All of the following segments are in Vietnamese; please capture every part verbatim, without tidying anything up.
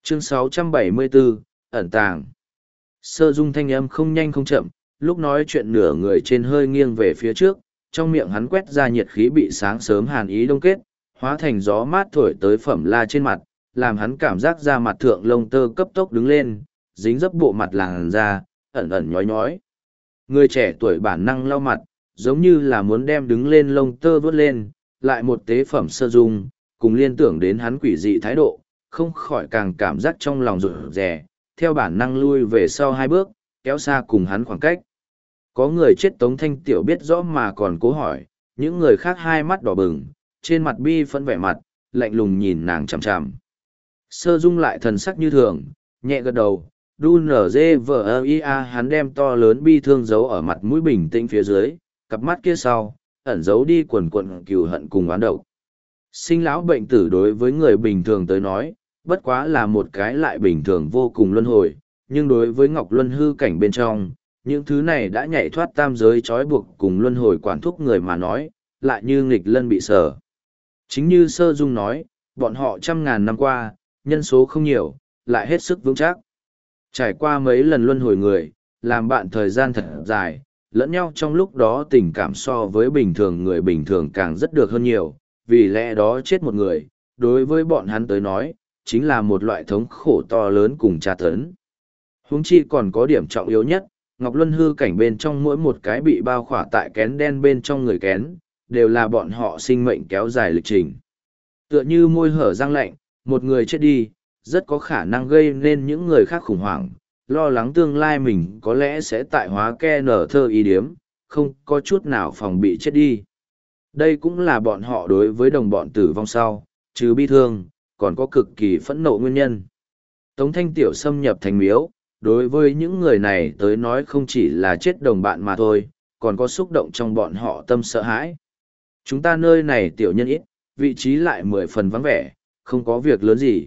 Chương sáu trăm bảy mươi bốn, ẩn tàng. Sơ Dung thanh âm không nhanh không chậm, lúc nói chuyện nửa người trên hơi nghiêng về phía trước, trong miệng hắn quét ra nhiệt khí bị sáng sớm hàn ý đông kết, hóa thành gió mát thổi tới phẩm la trên mặt, làm hắn cảm giác da mặt thượng lông tơ cấp tốc đứng lên, dính dấp bộ mặt làn da, ẩn ẩn nhói nhói. Người trẻ tuổi bản năng lau mặt, giống như là muốn đem đứng lên lông tơ vớt lên, lại một tế phẩm Sơ Dung, cùng liên tưởng đến hắn quỷ dị thái độ, không khỏi càng cảm giác trong lòng rụt rè, theo bản năng lui về sau hai bước, kéo xa cùng hắn khoảng cách. Có người chết Tống Thanh Tiểu biết rõ mà còn cố hỏi, những người khác hai mắt đỏ bừng, trên mặt bi phẫn vẻ mặt, lạnh lùng nhìn nàng chằm chằm. Sơ Dung lại thần sắc như thường, nhẹ gật đầu, đu nở dê vờ ơ ia hắn đem to lớn bi thương giấu ở mặt mũi bình tĩnh phía dưới, cặp mắt kia sau, ẩn giấu đi quần quận cừu hận cùng oán độc. Sinh lão bệnh tử đối với người bình thường tới nói, bất quá là một cái lại bình thường vô cùng luân hồi, nhưng đối với Ngọc Luân hư cảnh bên trong, những thứ này đã nhảy thoát tam giới trói buộc cùng luân hồi quản thúc người mà nói, lại như nghịch lân bị sở. Chính như Sơ Dung nói, bọn họ trăm ngàn năm qua, nhân số không nhiều, lại hết sức vững chắc. Trải qua mấy lần luân hồi người, làm bạn thời gian thật dài, lẫn nhau trong lúc đó tình cảm so với bình thường người bình thường càng rất được hơn nhiều, vì lẽ đó chết một người, đối với bọn hắn tới nói, chính là một loại thống khổ to lớn cùng tra tấn. Huống chi còn có điểm trọng yếu nhất, Ngọc Luân hư cảnh bên trong mỗi một cái bị bao khỏa tại kén đen bên trong người kén, đều là bọn họ sinh mệnh kéo dài lịch trình. Tựa như môi hở răng lạnh, một người chết đi, rất có khả năng gây nên những người khác khủng hoảng, lo lắng tương lai mình có lẽ sẽ tại hóa ke nở thơ ý điếm, không có chút nào phòng bị chết đi. Đây cũng là bọn họ đối với đồng bọn tử vong sau, trừ bi thương, còn có cực kỳ phẫn nộ nguyên nhân. Tống Thanh Tiểu xâm nhập thành miếu, đối với những người này tới nói không chỉ là chết đồng bạn mà thôi, còn có xúc động trong bọn họ tâm sợ hãi. Chúng ta nơi này tiểu nhân ít, vị trí lại mười phần vắng vẻ, không có việc lớn gì.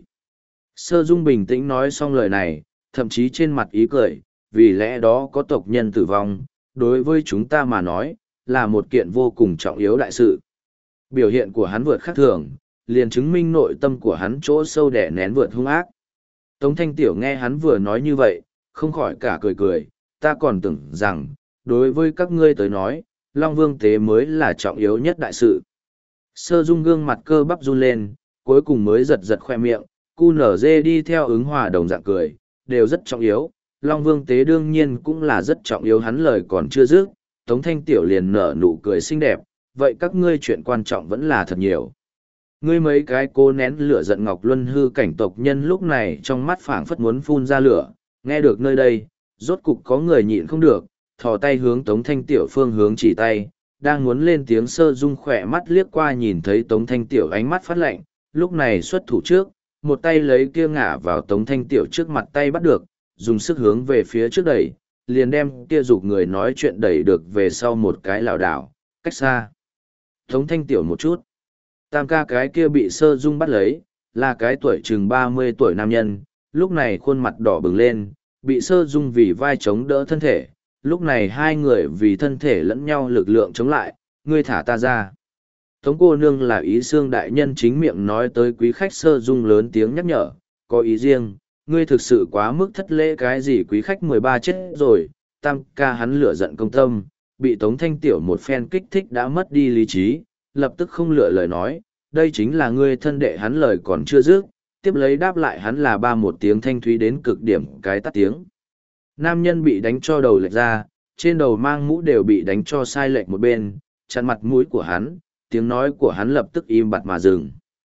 Sơ Dung bình tĩnh nói xong lời này, thậm chí trên mặt ý cười, vì lẽ đó có tộc nhân tử vong, đối với chúng ta mà nói, là một kiện vô cùng trọng yếu đại sự. Biểu hiện của hắn vượt khác thường, liền chứng minh nội tâm của hắn chỗ sâu đẻ nén vượt hung ác. Tống Thanh Tiểu nghe hắn vừa nói như vậy, không khỏi cả cười cười, ta còn tưởng rằng, đối với các ngươi tới nói, Long Vương tế mới là trọng yếu nhất đại sự. Sơ Dung gương mặt cơ bắp run lên, cuối cùng mới giật giật khoe miệng, cu nở dê đi theo ứng hòa đồng dạng cười, đều rất trọng yếu, Long Vương tế đương nhiên cũng là rất trọng yếu. Hắn lời còn chưa dứt, Tống Thanh Tiểu liền nở nụ cười xinh đẹp, vậy các ngươi chuyện quan trọng vẫn là thật nhiều. Ngươi mấy cái cô nén lửa giận Ngọc Luân hư cảnh tộc nhân lúc này trong mắt phảng phất muốn phun ra lửa, nghe được nơi đây, rốt cục có người nhịn không được, thò tay hướng Tống Thanh Tiểu phương hướng chỉ tay, đang muốn lên tiếng. Sơ Dung khỏe mắt liếc qua nhìn thấy Tống Thanh Tiểu ánh mắt phát lạnh, lúc này xuất thủ trước, một tay lấy kia ngả vào Tống Thanh Tiểu trước mặt tay bắt được, dùng sức hướng về phía trước đẩy, liền đem kia giục người nói chuyện đẩy được về sau một cái lảo đảo, cách xa Tống Thanh Tiểu một chút. Tam ca cái kia bị Sơ Dung bắt lấy, là cái tuổi chừng ba mươi tuổi nam nhân, lúc này khuôn mặt đỏ bừng lên, bị Sơ Dung vì vai chống đỡ thân thể, lúc này hai người vì thân thể lẫn nhau lực lượng chống lại, ngươi thả ta ra. Tống cô nương là Ý Xương đại nhân chính miệng nói tới quý khách. Sơ Dung lớn tiếng nhắc nhở, có ý riêng, ngươi thực sự quá mức thất lễ. Cái gì quý khách mười ba chết rồi, tam ca hắn lửa giận công tâm, bị Tống Thanh Tiểu một phen kích thích đã mất đi lý trí, lập tức không lựa lời nói, đây chính là ngươi thân đệ. Hắn lời còn chưa dứt, tiếp lấy đáp lại hắn là ba một tiếng thanh thúy đến cực điểm cái tắt tiếng. Nam nhân bị đánh cho đầu lệch ra, trên đầu mang mũ đều bị đánh cho sai lệch một bên, chặn mặt mũi của hắn, tiếng nói của hắn lập tức im bặt mà dừng.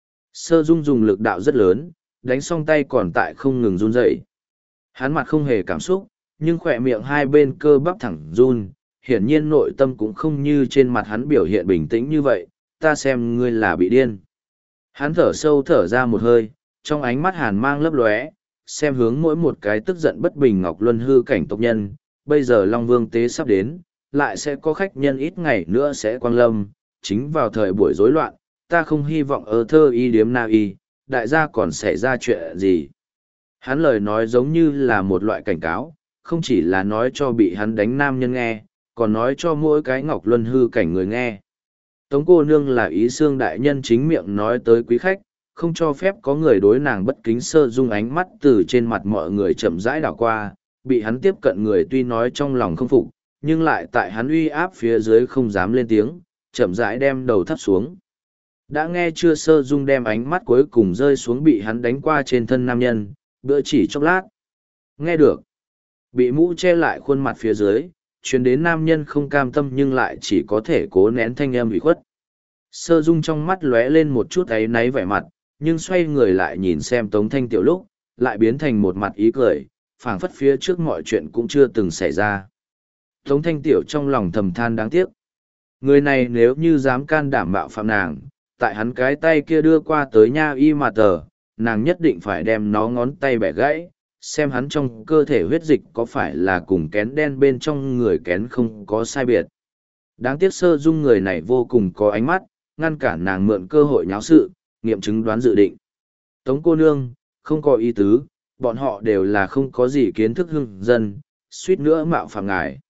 Sơ Dung dùng lực đạo rất lớn, đánh xong tay còn tại không ngừng run rẩy. Hắn mặt không hề cảm xúc, nhưng khỏe miệng hai bên cơ bắp thẳng run, hiển nhiên nội tâm cũng không như trên mặt hắn biểu hiện bình tĩnh như vậy. Ta xem ngươi là bị điên. Hắn thở sâu thở ra một hơi, trong ánh mắt hàn mang lấp lóe, xem hướng mỗi một cái tức giận bất bình Ngọc Luân hư cảnh tộc nhân. Bây giờ Long Vương tế sắp đến, lại sẽ có khách nhân ít ngày nữa sẽ quang lâm, chính vào thời buổi rối loạn, ta không hy vọng ở thơ y điếm na y, đại gia còn xảy ra chuyện gì. Hắn lời nói giống như là một loại cảnh cáo, không chỉ là nói cho bị hắn đánh nam nhân nghe, còn nói cho mỗi cái Ngọc Luân hư cảnh người nghe. Tống cô nương là Ý Xương đại nhân chính miệng nói tới quý khách, không cho phép có người đối nàng bất kính. Sơ Dung ánh mắt từ trên mặt mọi người chậm rãi đảo qua, bị hắn tiếp cận người tuy nói trong lòng không phục, nhưng lại tại hắn uy áp phía dưới không dám lên tiếng, chậm rãi đem đầu thấp xuống. Đã nghe chưa? Sơ Dung đem ánh mắt cuối cùng rơi xuống bị hắn đánh qua trên thân nam nhân, bữa chỉ chốc lát. Nghe được. Bị mũ che lại khuôn mặt phía dưới, truyền đến nam nhân không cam tâm nhưng lại chỉ có thể cố nén thanh âm ủy khuất. Sơ Dung trong mắt lóe lên một chút áy náy vẻ mặt, nhưng xoay người lại nhìn xem Tống Thanh Tiểu lúc, lại biến thành một mặt ý cười, phảng phất phía trước mọi chuyện cũng chưa từng xảy ra. Tống Thanh Tiểu trong lòng thầm than đáng tiếc. Người này nếu như dám can đảm bạo phạm nàng, tại hắn cái tay kia đưa qua tới nha y mà tờ, nàng nhất định phải đem nó ngón tay bẻ gãy, xem hắn trong cơ thể huyết dịch có phải là cùng kén đen bên trong người kén không có sai biệt. Đáng tiếc Sơ Dung người này vô cùng có ánh mắt, ngăn cản nàng mượn cơ hội nháo sự, nghiệm chứng đoán dự định. Tống cô nương, không có ý tứ, bọn họ đều là không có gì kiến thức hưng dân, suýt nữa mạo phạm ngài.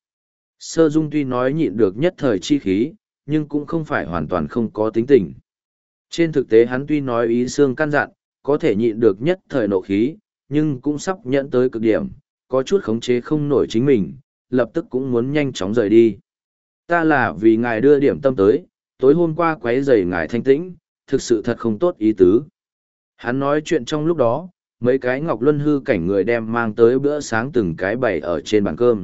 Sơ Dung tuy nói nhịn được nhất thời chi khí, nhưng cũng không phải hoàn toàn không có tính tình. Trên thực tế hắn tuy nói ý xương căn dặn, có thể nhịn được nhất thời nộ khí, nhưng cũng sắp nhận tới cực điểm, có chút khống chế không nổi chính mình, lập tức cũng muốn nhanh chóng rời đi. Ta là vì ngài đưa điểm tâm tới, tối hôm qua quấy rầy ngài thanh tĩnh, thực sự thật không tốt ý tứ. Hắn nói chuyện trong lúc đó, mấy cái ngọc luân hư cảnh người đem mang tới bữa sáng từng cái bày ở trên bàn cơm.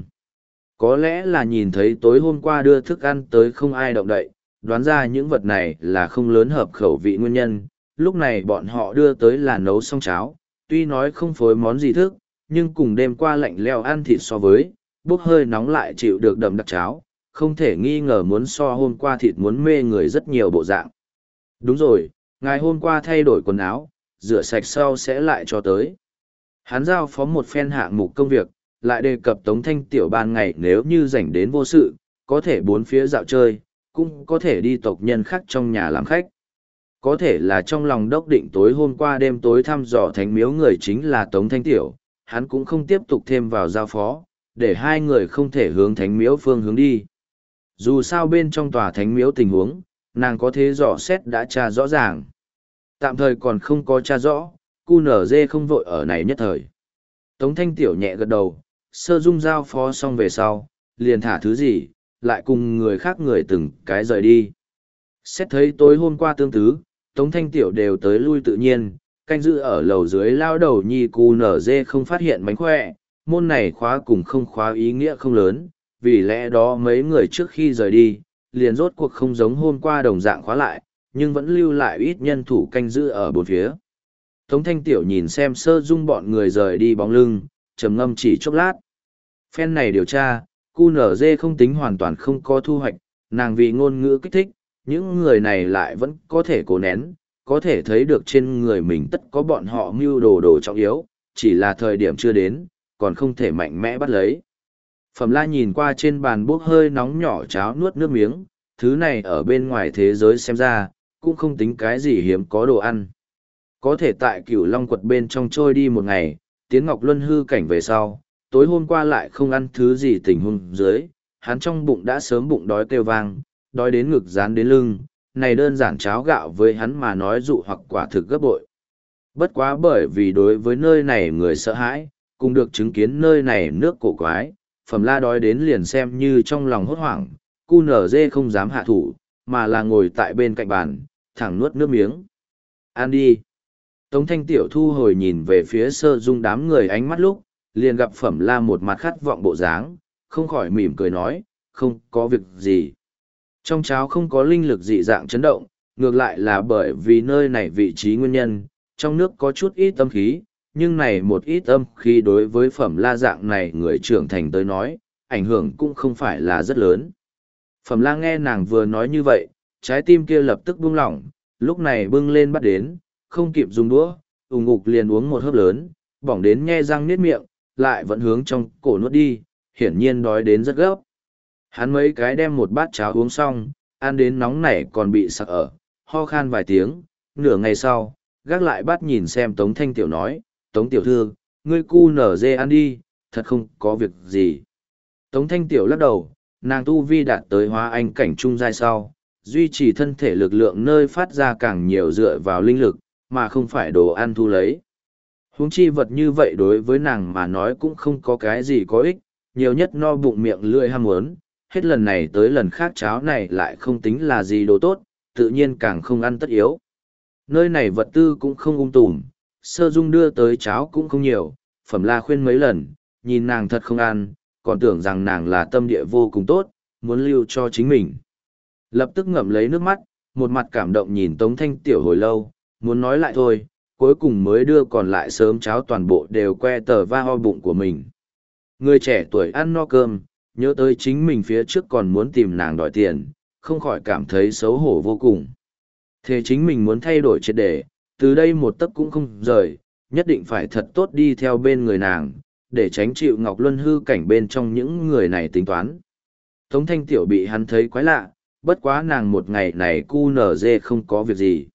Có lẽ là nhìn thấy tối hôm qua đưa thức ăn tới không ai động đậy, đoán ra những vật này là không lớn hợp khẩu vị nguyên nhân, lúc này bọn họ đưa tới là nấu xong cháo, tuy nói không phối món gì thức, nhưng cùng đêm qua lạnh leo ăn thịt so với, bốc hơi nóng lại chịu được đậm đặc cháo, không thể nghi ngờ muốn so hôm qua thịt muốn mê người rất nhiều bộ dạng. Đúng rồi, ngày hôm qua thay đổi quần áo, rửa sạch sau sẽ lại cho tới. Hắn giao phó một phen hạng mục công việc, lại đề cập Tống Thanh Tiểu ban ngày nếu như rảnh đến vô sự, có thể bốn phía dạo chơi, cũng có thể đi tộc nhân khác trong nhà làm khách. Có thể là trong lòng đốc định tối hôm qua đêm tối thăm dò thánh miếu người chính là Tống Thanh Tiểu, hắn cũng không tiếp tục thêm vào giao phó, để hai người không thể hướng thánh miếu phương hướng đi. Dù sao bên trong tòa thánh miếu tình huống, nàng có thế dò xét đã tra rõ ràng. Tạm thời còn không có tra rõ, cu nở dê không vội ở này nhất thời. Tống Thanh Tiểu nhẹ gật đầu, Sơ Dung giao phó xong về sau, liền thả thứ gì, lại cùng người khác người từng cái rời đi. Xét thấy tối hôm qua tương tứ, Tống Thanh Tiểu đều tới lui tự nhiên, canh giữ ở lầu dưới lao đầu nhi cu nở dê không phát hiện mánh khỏe, môn này khóa cùng không khóa ý nghĩa không lớn, vì lẽ đó mấy người trước khi rời đi, liền rốt cuộc không giống hôm qua đồng dạng khóa lại, nhưng vẫn lưu lại ít nhân thủ canh giữ ở bốn phía. Tống Thanh Tiểu nhìn xem Sơ Dung bọn người rời đi bóng lưng, trầm ngâm chỉ chốc lát. Phen này điều tra, cu nở dê không tính hoàn toàn không có thu hoạch, nàng vì ngôn ngữ kích thích, những người này lại vẫn có thể cố nén, có thể thấy được trên người mình tất có bọn họ mưu đồ đồ trọng yếu, chỉ là thời điểm chưa đến, còn không thể mạnh mẽ bắt lấy. Phẩm La nhìn qua trên bàn bốc hơi nóng nhỏ cháo nuốt nước miếng, thứ này ở bên ngoài thế giới xem ra, cũng không tính cái gì hiếm có đồ ăn. Có thể tại Cửu Long quật bên trong trôi đi một ngày, tiến Ngọc Luân hư cảnh về sau, tối hôm qua lại không ăn thứ gì tình huống dưới, hắn trong bụng đã sớm bụng đói kêu vang, đói đến ngực dán đến lưng, này đơn giản cháo gạo với hắn mà nói dụ hoặc quả thực gấp bội. Bất quá bởi vì đối với nơi này người sợ hãi, cùng được chứng kiến nơi này nước cổ quái, Phẩm La đói đến liền xem như trong lòng hốt hoảng, cu nở dê không dám hạ thủ, mà là ngồi tại bên cạnh bàn, thẳng nuốt nước miếng. Ăn đi. Tống Thanh Tiểu thu hồi nhìn về phía Sơ Dung đám người ánh mắt lúc, liền gặp Phẩm La một mặt khát vọng bộ dáng, không khỏi mỉm cười nói, không có việc gì. Trong cháo không có linh lực dị dạng chấn động, ngược lại là bởi vì nơi này vị trí nguyên nhân, trong nước có chút ít âm khí, nhưng này một ít âm khí đối với Phẩm La dạng này người trưởng thành tới nói, ảnh hưởng cũng không phải là rất lớn. Phẩm La nghe nàng vừa nói như vậy, trái tim kia lập tức buông lỏng, lúc này bưng lên bắt đến, không kịp dùng đũa, ùng ục liền uống một hớp lớn, bỏng đến nhe răng niết miệng, lại vẫn hướng trong cổ nuốt đi, hiển nhiên đói đến rất gấp. Hắn mấy cái đem một bát cháo uống xong, ăn đến nóng nảy còn bị sặc ở, ho khan vài tiếng, nửa ngày sau, gác lại bát nhìn xem Tống Thanh Tiểu nói, Tống Tiểu Thư, ngươi cu nở dê ăn đi, thật không có việc gì. Tống Thanh Tiểu lắc đầu, nàng tu vi đạt tới hóa anh cảnh trung giai sau, duy trì thân thể lực lượng nơi phát ra càng nhiều dựa vào linh lực, mà không phải đồ ăn thu lấy. Huống chi vật như vậy đối với nàng mà nói cũng không có cái gì có ích, nhiều nhất no bụng miệng lưỡi ham muốn, hết lần này tới lần khác cháo này lại không tính là gì đồ tốt, tự nhiên càng không ăn tất yếu. Nơi này vật tư cũng không ung tùm, Sơ Dung đưa tới cháo cũng không nhiều, Phẩm La khuyên mấy lần, nhìn nàng thật không ăn, còn tưởng rằng nàng là tâm địa vô cùng tốt, muốn lưu cho chính mình. Lập tức ngậm lấy nước mắt, một mặt cảm động nhìn Tống Thanh Tiểu hồi lâu, muốn nói lại thôi, cuối cùng mới đưa còn lại sớm cháo toàn bộ đều que tờ va ho bụng của mình. Người trẻ tuổi ăn no cơm, nhớ tới chính mình phía trước còn muốn tìm nàng đòi tiền, không khỏi cảm thấy xấu hổ vô cùng. Thế chính mình muốn thay đổi triệt để, từ đây một tấc cũng không rời, nhất định phải thật tốt đi theo bên người nàng, để tránh chịu Ngọc Luân hư cảnh bên trong những người này tính toán. Tống Thanh Tiểu bị hắn thấy quái lạ, bất quá nàng một ngày này cu nở dê không có việc gì.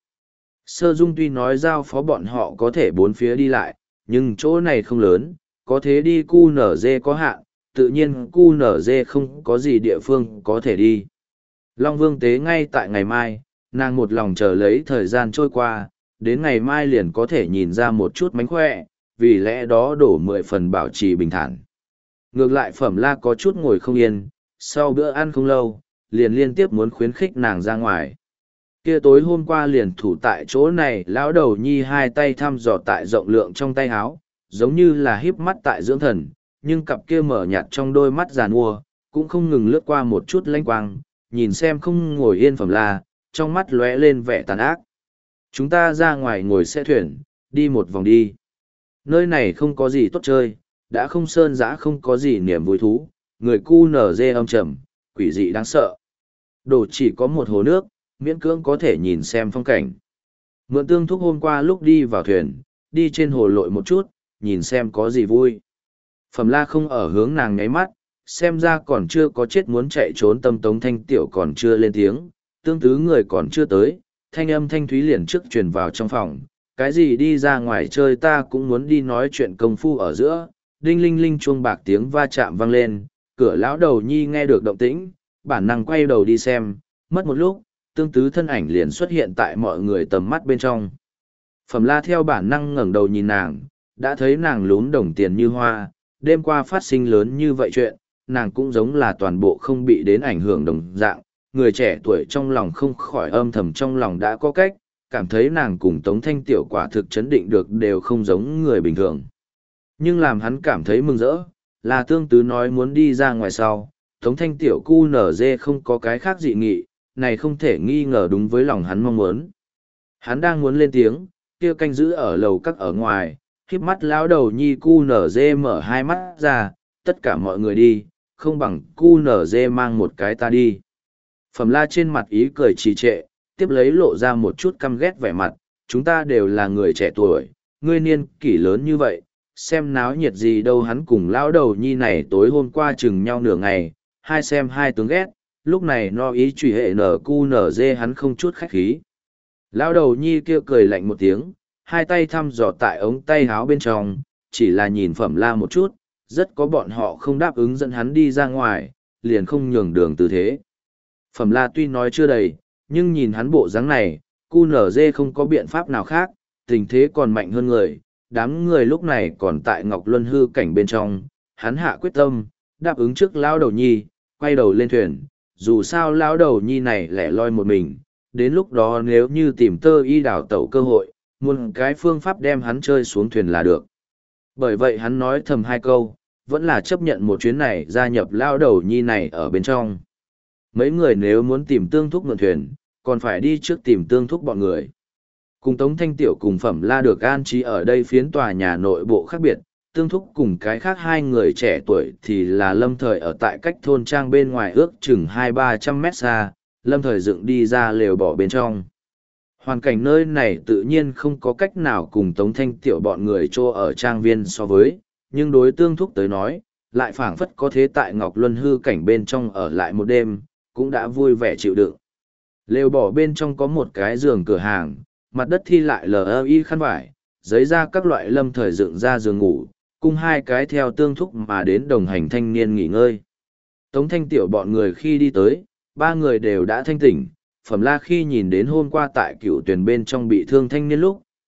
Sơ Dung tuy nói giao phó bọn họ có thể bốn phía đi lại, nhưng chỗ này không lớn, có thế đi cu nở dê có hạn, tự nhiên cu nở dê không có gì địa phương có thể đi. Long Vương tế ngay tại ngày mai, nàng một lòng chờ lấy thời gian trôi qua, đến ngày mai liền có thể nhìn ra một chút mánh khỏe, vì lẽ đó đổ mười phần bảo trì bình thản. Ngược lại Phẩm La có chút ngồi không yên, sau bữa ăn không lâu, liền liên tiếp muốn khuyến khích nàng ra ngoài. Kia tối hôm qua liền thủ tại chỗ này, lão đầu nhi hai tay thăm dò tại rộng lượng trong tay áo, giống như là híp mắt tại dưỡng thần, nhưng cặp kia mở nhạt trong đôi mắt giàn mua, cũng không ngừng lướt qua một chút lanh quang, nhìn xem không ngồi yên Phẩm La, trong mắt lóe lên vẻ tàn ác. Chúng ta ra ngoài ngồi xe thuyền, đi một vòng đi. Nơi này không có gì tốt chơi, đã không sơn dã không có gì niềm vui thú, người cu nở dê âm trầm, quỷ dị đáng sợ. Đồ chỉ có một hồ nước, miễn cưỡng có thể nhìn xem phong cảnh. Mượn Tương Thúc hôm qua lúc đi vào thuyền, đi trên hồ lội một chút, nhìn xem có gì vui. Phẩm La không ở hướng nàng nháy mắt, xem ra còn chưa có chết muốn chạy trốn tâm Tống Thanh Tiểu còn chưa lên tiếng, tương tứ người còn chưa tới, thanh âm thanh thúy liền trước truyền vào trong phòng. Cái gì đi ra ngoài chơi ta cũng muốn đi nói chuyện công phu ở giữa, đinh linh linh chuông bạc tiếng va chạm vang lên, cửa lão đầu nhi nghe được động tĩnh, bản năng quay đầu đi xem, mất một lúc, tương tứ thân ảnh liền xuất hiện tại mọi người tầm mắt bên trong. Phẩm La theo bản năng ngẩng đầu nhìn nàng, đã thấy nàng lún đồng tiền như hoa, đêm qua phát sinh lớn như vậy chuyện, nàng cũng giống là toàn bộ không bị đến ảnh hưởng đồng dạng, người trẻ tuổi trong lòng không khỏi âm thầm trong lòng đã có cách, cảm thấy nàng cùng Tống Thanh Tiểu quả thực chấn định được đều không giống người bình thường. Nhưng làm hắn cảm thấy mừng rỡ, là tương tứ nói muốn đi ra ngoài sau, Tống Thanh Tiểu cu nở dê không có cái khác dị nghị, này không thể nghi ngờ đúng với lòng hắn mong muốn. Hắn đang muốn lên tiếng, kia canh giữ ở lầu các ở ngoài, khiếp mắt lão đầu nhi cu nở dê mở hai mắt ra, tất cả mọi người đi, không bằng cu nở dê mang một cái ta đi. Phẩm La trên mặt ý cười trì trệ, tiếp lấy lộ ra một chút căm ghét vẻ mặt, chúng ta đều là người trẻ tuổi, ngươi niên kỷ lớn như vậy, xem náo nhiệt gì đâu. Hắn cùng lão đầu nhi này tối hôm qua chừng nhau nửa ngày, hai xem hai tướng ghét, lúc này no ý truy hệ nở cu nở dê hắn không chút khách khí. Lão đầu nhi kia cười lạnh một tiếng, hai tay thăm dò tại ống tay háo bên trong, chỉ là nhìn Phẩm La một chút, rất có bọn họ không đáp ứng dẫn hắn đi ra ngoài, liền không nhường đường tư thế. Phẩm La tuy nói chưa đầy, nhưng nhìn hắn bộ dáng này, cu nở dê không có biện pháp nào khác, tình thế còn mạnh hơn người, đám người lúc này còn tại Ngọc Luân hư cảnh bên trong, hắn hạ quyết tâm, đáp ứng trước lão đầu nhi, quay đầu lên thuyền, dù sao lão đầu nhi này lẻ loi một mình, đến lúc đó nếu như tìm tơ y đào tẩu cơ hội, muốn cái phương pháp đem hắn chơi xuống thuyền là được. Bởi vậy hắn nói thầm hai câu, vẫn là chấp nhận một chuyến này gia nhập lão đầu nhi này ở bên trong. Mấy người nếu muốn tìm Tương Thúc mượn thuyền, còn phải đi trước tìm Tương Thúc bọn người. Cùng Tống Thanh Tiểu cùng Phẩm La được an trí ở đây phiến tòa nhà nội bộ khác biệt, Tương Thúc cùng cái khác hai người trẻ tuổi thì là lâm thời ở tại cách thôn trang bên ngoài ước chừng hai ba trăm mét xa, lâm thời dựng đi ra lều bỏ bên trong. Hoàn cảnh nơi này tự nhiên không có cách nào cùng Tống Thanh Tiểu bọn người trô ở trang viên so với, nhưng đối Tương Thúc tới nói, lại phảng phất có thế tại Ngọc Luân hư cảnh bên trong ở lại một đêm, cũng đã vui vẻ chịu đựng. Lều bỏ bên trong có một cái giường cửa hàng, mặt đất thi lại lờ y khăn vải, giấy ra các loại lâm thời dựng ra giường ngủ, cùng hai cái theo Tương Thúc mà đến đồng hành thanh niên nghỉ ngơi. Tống Thanh Tiểu bọn người khi đi tới, ba người đều đã thanh tỉnh. Phẩm La khi nhìn đến hôm qua tại cựu tuyển bên trong bị thương thanh niên lúc,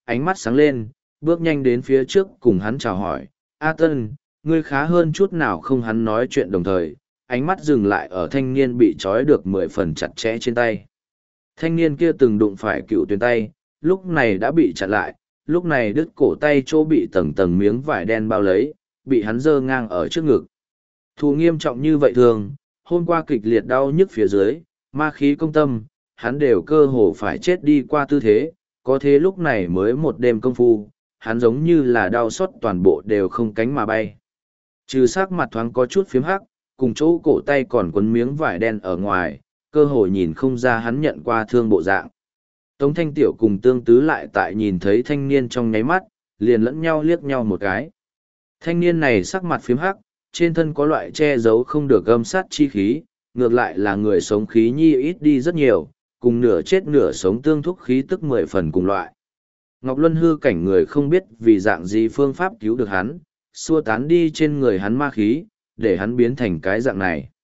ánh mắt sáng lên, bước nhanh đến phía trước cùng hắn chào hỏi. A Tân, ngươi khá hơn chút nào không? Hắn nói chuyện đồng thời, ánh mắt dừng lại ở thanh niên bị trói được mười phần chặt chẽ trên tay. Thanh niên kia từng đụng phải cựu tuyển tay, lúc này đã bị chặn lại, lúc này đứt cổ tay chỗ bị tầng tầng miếng vải đen bao lấy, bị hắn giơ ngang ở trước ngực. Thù nghiêm trọng như vậy thường, hôm qua kịch liệt đau nhức phía dưới, ma khí công tâm, hắn đều cơ hồ phải chết đi qua tư thế, có thế lúc này mới một đêm công phu, hắn giống như là đau xót toàn bộ đều không cánh mà bay. Trừ sắc mặt thoáng có chút phiếm hắc, cùng chỗ cổ tay còn quấn miếng vải đen ở ngoài, cơ hồ nhìn không ra hắn nhận qua thương bộ dạng. Tống Thanh Tiểu cùng Tương Tứ lại tại nhìn thấy thanh niên trong nháy mắt, liền lẫn nhau liếc nhau một cái. Thanh niên này sắc mặt phiếm hắc, trên thân có loại che giấu không được gâm sát chi khí, ngược lại là người sống khí nhi ít đi rất nhiều, cùng nửa chết nửa sống tương thúc khí tức mười phần cùng loại. Ngọc Luân hư cảnh người không biết vì dạng gì phương pháp cứu được hắn, xua tán đi trên người hắn ma khí, để hắn biến thành cái dạng này.